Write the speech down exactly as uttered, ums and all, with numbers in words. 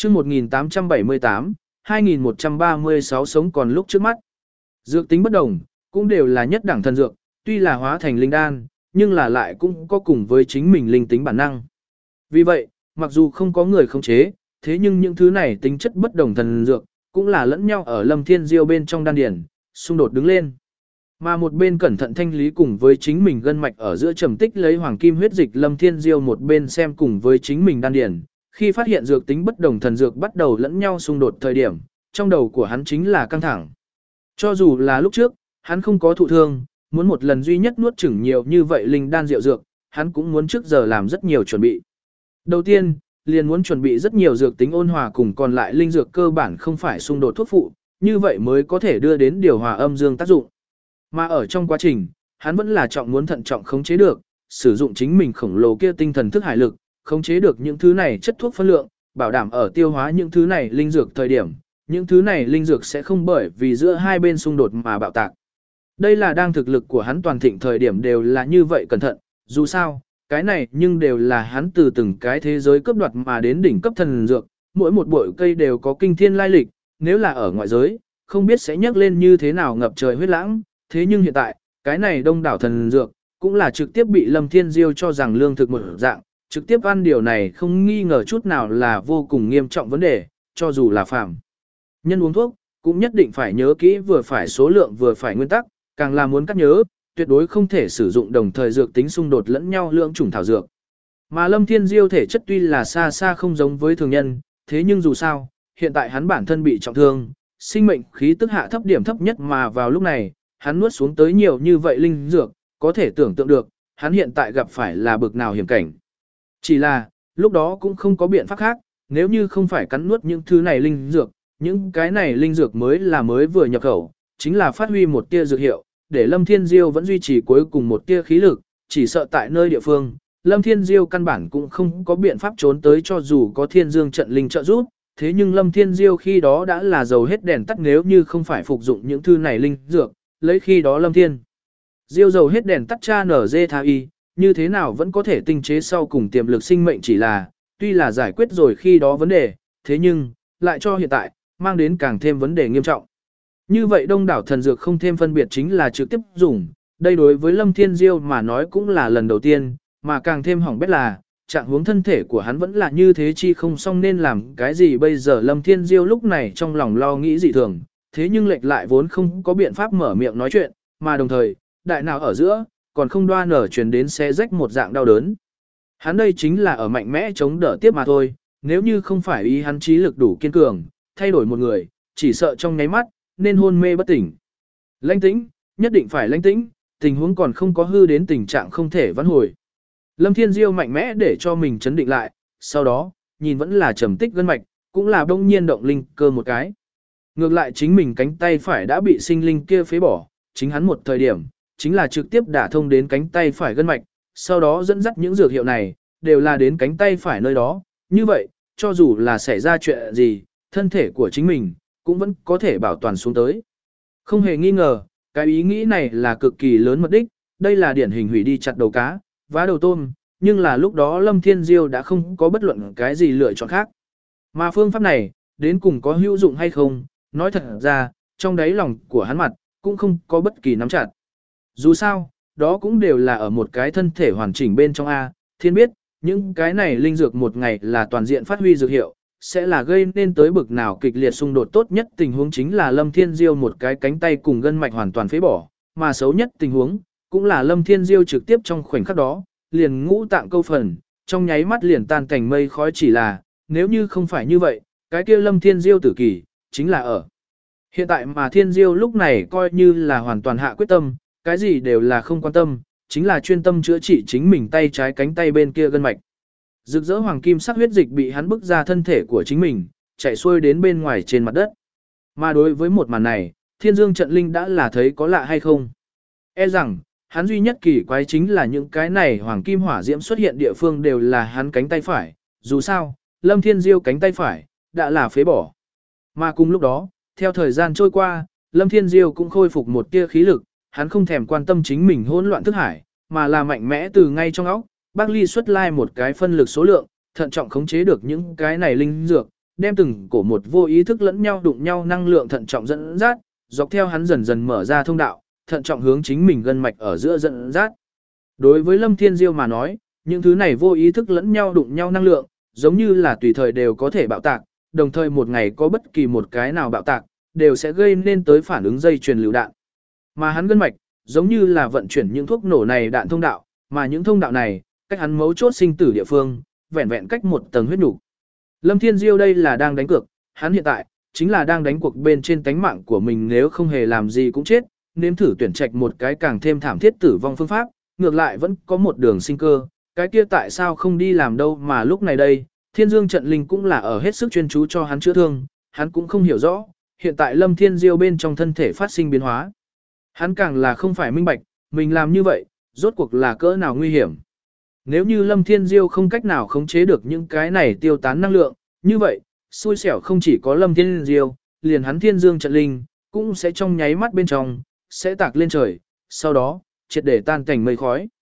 chương một nghìn tám trăm bảy mươi tám, hai nghìn một trăm ba mươi sáu sống còn lúc trước mắt. Dược tính bất đồng, cũng đều là nhất đẳng thần dược, tuy là hóa thành linh đan, nhưng là lại cũng có cùng với chính mình linh tính bản năng. Vì vậy, mặc dù không có người khống chế, thế nhưng những thứ này tính chất bất đồng thần dược, cũng là lẫn nhau ở Lâm Thiên Diêu bên trong đan điển, xung đột đứng lên. Mà một bên cẩn thận thanh lý cùng với chính mình gân mạch ở giữa trầm tích lấy hoàng kim huyết dịch, Lâm Thiên Diêu một bên xem cùng với chính mình đan điển, khi phát hiện dược tính bất đồng thần dược bắt đầu lẫn nhau xung đột thời điểm, trong đầu của hắn chính là căng thẳng. Cho dù là lúc trước, hắn không có thụ thương, muốn một lần duy nhất nuốt chửng nhiều như vậy linh đan rượu dược, hắn cũng muốn trước giờ làm rất nhiều chuẩn bị. Đầu tiên, liền muốn chuẩn bị rất nhiều dược tính ôn hòa cùng còn lại linh dược cơ bản không phải xung đột thuốc phụ, như vậy mới có thể đưa đến điều hòa âm dương tác dụng. Mà ở trong quá trình, hắn vẫn là trọng muốn thận trọng khống chế được, sử dụng chính mình khổng lồ kia tinh thần thức hải lực, khống chế được những thứ này chất thuốc phân lượng, bảo đảm ở tiêu hóa những thứ này linh dược thời điểm, những thứ này linh dược sẽ không bởi vì giữa hai bên xung đột mà bạo tạc. Đây là đang thực lực của hắn toàn thịnh thời điểm đều là như vậy cẩn thận, dù sao, cái này nhưng đều là hắn từ từng cái thế giới cấp đoạt mà đến đỉnh cấp thần dược, mỗi một bội cây đều có kinh thiên lai lịch, nếu là ở ngoại giới, không biết sẽ nhắc lên như thế nào ngập trời huyết lãng, thế nhưng hiện tại, cái này đông đảo thần dược, cũng là trực tiếp bị Lâm Thiên Diêu cho rằng lương thực một dạng, trực tiếp ăn điều này không nghi ngờ chút nào là vô cùng nghiêm trọng vấn đề, cho dù là phạm nhân uống thuốc, cũng nhất định phải nhớ kỹ vừa phải số lượng vừa phải nguyên tắc, càng là muốn cắt nhớ, tuyệt đối không thể sử dụng đồng thời dược tính xung đột lẫn nhau lượng chủng thảo dược. Mà Lâm Thiên Diêu thể chất tuy là xa xa không giống với thường nhân, thế nhưng dù sao, hiện tại hắn bản thân bị trọng thương, sinh mệnh khí tức hạ thấp điểm thấp nhất mà vào lúc này, hắn nuốt xuống tới nhiều như vậy linh dược, có thể tưởng tượng được, hắn hiện tại gặp phải là bực nào hiểm cảnh. Chỉ là, lúc đó cũng không có biện pháp khác, nếu như không phải cắn nuốt những thứ này linh dược, những cái này linh dược mới là mới vừa nhập khẩu, chính là phát huy một tia dược hiệu, để Lâm Thiên Diêu vẫn duy trì cuối cùng một tia khí lực, chỉ sợ tại nơi địa phương, Lâm Thiên Diêu căn bản cũng không có biện pháp trốn tới cho dù có Thiên Dương trận linh trợ giúp, thế nhưng Lâm Thiên Diêu khi đó đã là dầu hết đèn tắt nếu như không phải phục dụng những thứ này linh dược, lấy khi đó Lâm Thiên Diêu dầu hết đèn tắt cha nở dê tha y, như thế nào vẫn có thể tinh chế sau cùng tiềm lực sinh mệnh chỉ là, tuy là giải quyết rồi khi đó vấn đề, thế nhưng, lại cho hiện tại, mang đến càng thêm vấn đề nghiêm trọng. Như vậy đông đảo thần dược không thêm phân biệt chính là trực tiếp dùng, đây đối với Lâm Thiên Diêu mà nói cũng là lần đầu tiên, mà càng thêm hỏng bét là, trạng huống thân thể của hắn vẫn là như thế chi không xong nên làm cái gì bây giờ Lâm Thiên Diêu lúc này trong lòng lo nghĩ dị thường, thế nhưng lệch lại vốn không có biện pháp mở miệng nói chuyện, mà đồng thời, đại nào ở giữa, còn không đoan ở truyền đến xé rách một dạng đau đớn. Hắn đây chính là ở mạnh mẽ chống đỡ tiếp mà thôi, nếu như không phải ý hắn trí lực đủ kiên cường, thay đổi một người, chỉ sợ trong nháy mắt, nên hôn mê bất tỉnh. Lãnh tĩnh, nhất định phải lãnh tĩnh, tình huống còn không có hư đến tình trạng không thể vãn hồi. Lâm Thiên Diêu mạnh mẽ để cho mình chấn định lại, sau đó, nhìn vẫn là trầm tích gân mạch, cũng là đông nhiên động linh cơ một cái. Ngược lại chính mình cánh tay phải đã bị sinh linh kia phế bỏ, chính hắn một thời điểm, chính là trực tiếp đả thông đến cánh tay phải gân mạch, sau đó dẫn dắt những dược hiệu này, đều là đến cánh tay phải nơi đó. Như vậy, cho dù là xảy ra chuyện gì, thân thể của chính mình, cũng vẫn có thể bảo toàn xuống tới. Không hề nghi ngờ, cái ý nghĩ này là cực kỳ lớn mật đích, đây là điển hình hủy đi chặt đầu cá, vá đầu tôm, nhưng là lúc đó Lâm Thiên Diêu đã không có bất luận cái gì lựa chọn khác. Mà phương pháp này, đến cùng có hữu dụng hay không, nói thật ra, trong đáy lòng của hắn mặt, cũng không có bất kỳ nắm chặt. Dù sao, đó cũng đều là ở một cái thân thể hoàn chỉnh bên trong A, thiên biết, những cái này linh dược một ngày là toàn diện phát huy dược hiệu, sẽ là gây nên tới bực nào kịch liệt xung đột. Tốt nhất tình huống chính là Lâm Thiên Diêu một cái cánh tay cùng gân mạch hoàn toàn phế bỏ, mà xấu nhất tình huống, cũng là Lâm Thiên Diêu trực tiếp trong khoảnh khắc đó, liền ngũ tạng câu phần, trong nháy mắt liền tan thành mây khói. Chỉ là, nếu như không phải như vậy, cái kia Lâm Thiên Diêu tử kỳ, chính là ở. Hiện tại mà Thiên Diêu lúc này coi như là hoàn toàn hạ quyết tâm, cái gì đều là không quan tâm, chính là chuyên tâm chữa trị chính mình tay trái cánh tay bên kia gân mạch. Rực rỡ hoàng kim sắc huyết dịch bị hắn bức ra thân thể của chính mình, chạy xuôi đến bên ngoài trên mặt đất. Mà đối với một màn này, Thiên Dương trận linh đã là thấy có lạ hay không. E rằng, hắn duy nhất kỳ quái chính là những cái này hoàng kim hỏa diễm xuất hiện địa phương đều là hắn cánh tay phải, dù sao, Lâm Thiên Diêu cánh tay phải, đã là phế bỏ. Mà cùng lúc đó, theo thời gian trôi qua, Lâm Thiên Diêu cũng khôi phục một tia khí lực, hắn không thèm quan tâm chính mình hỗn loạn thức hải, mà là mạnh mẽ từ ngay trong óc, Bác Ly xuất lai một cái phân lực số lượng, thận trọng khống chế được những cái này linh dược, đem từng cổ một vô ý thức lẫn nhau đụng nhau năng lượng thận trọng dẫn dắt, dọc theo hắn dần dần mở ra thông đạo, thận trọng hướng chính mình gân mạch ở giữa dẫn dắt. Đối với Lâm Thiên Diêu mà nói, những thứ này vô ý thức lẫn nhau đụng nhau năng lượng, giống như là tùy thời đều có thể bạo tạc, đồng thời một ngày có bất kỳ một cái nào bạo tạc, đều sẽ gây nên tới phản ứng dây chuyền lựu đạn. Mà hắn gân mạch, giống như là vận chuyển những thuốc nổ này đạn thông đạo, mà những thông đạo này, cách hắn mấu chốt sinh tử địa phương, vẹn vẹn cách một tầng huyết nục. Lâm Thiên Diêu đây là đang đánh cược, hắn hiện tại chính là đang đánh cuộc bên trên tánh mạng của mình, nếu không hề làm gì cũng chết, nếm thử tuyển trạch một cái càng thêm thảm thiết tử vong phương pháp, ngược lại vẫn có một đường sinh cơ, cái kia tại sao không đi làm đâu. Mà lúc này đây, Thiên Dương trận linh cũng là ở hết sức chuyên chú cho hắn chữa thương, hắn cũng không hiểu rõ, hiện tại Lâm Thiên Diêu bên trong thân thể phát sinh biến hóa. Hắn càng là không phải minh bạch, mình làm như vậy, rốt cuộc là cỡ nào nguy hiểm. Nếu như Lâm Thiên Diêu không cách nào khống chế được những cái này tiêu tán năng lượng, như vậy, xui xẻo không chỉ có Lâm Thiên Diêu, liền hắn Thiên Dương trận linh, cũng sẽ trong nháy mắt bên trong, sẽ tạc lên trời, sau đó, triệt để tan cảnh mây khói.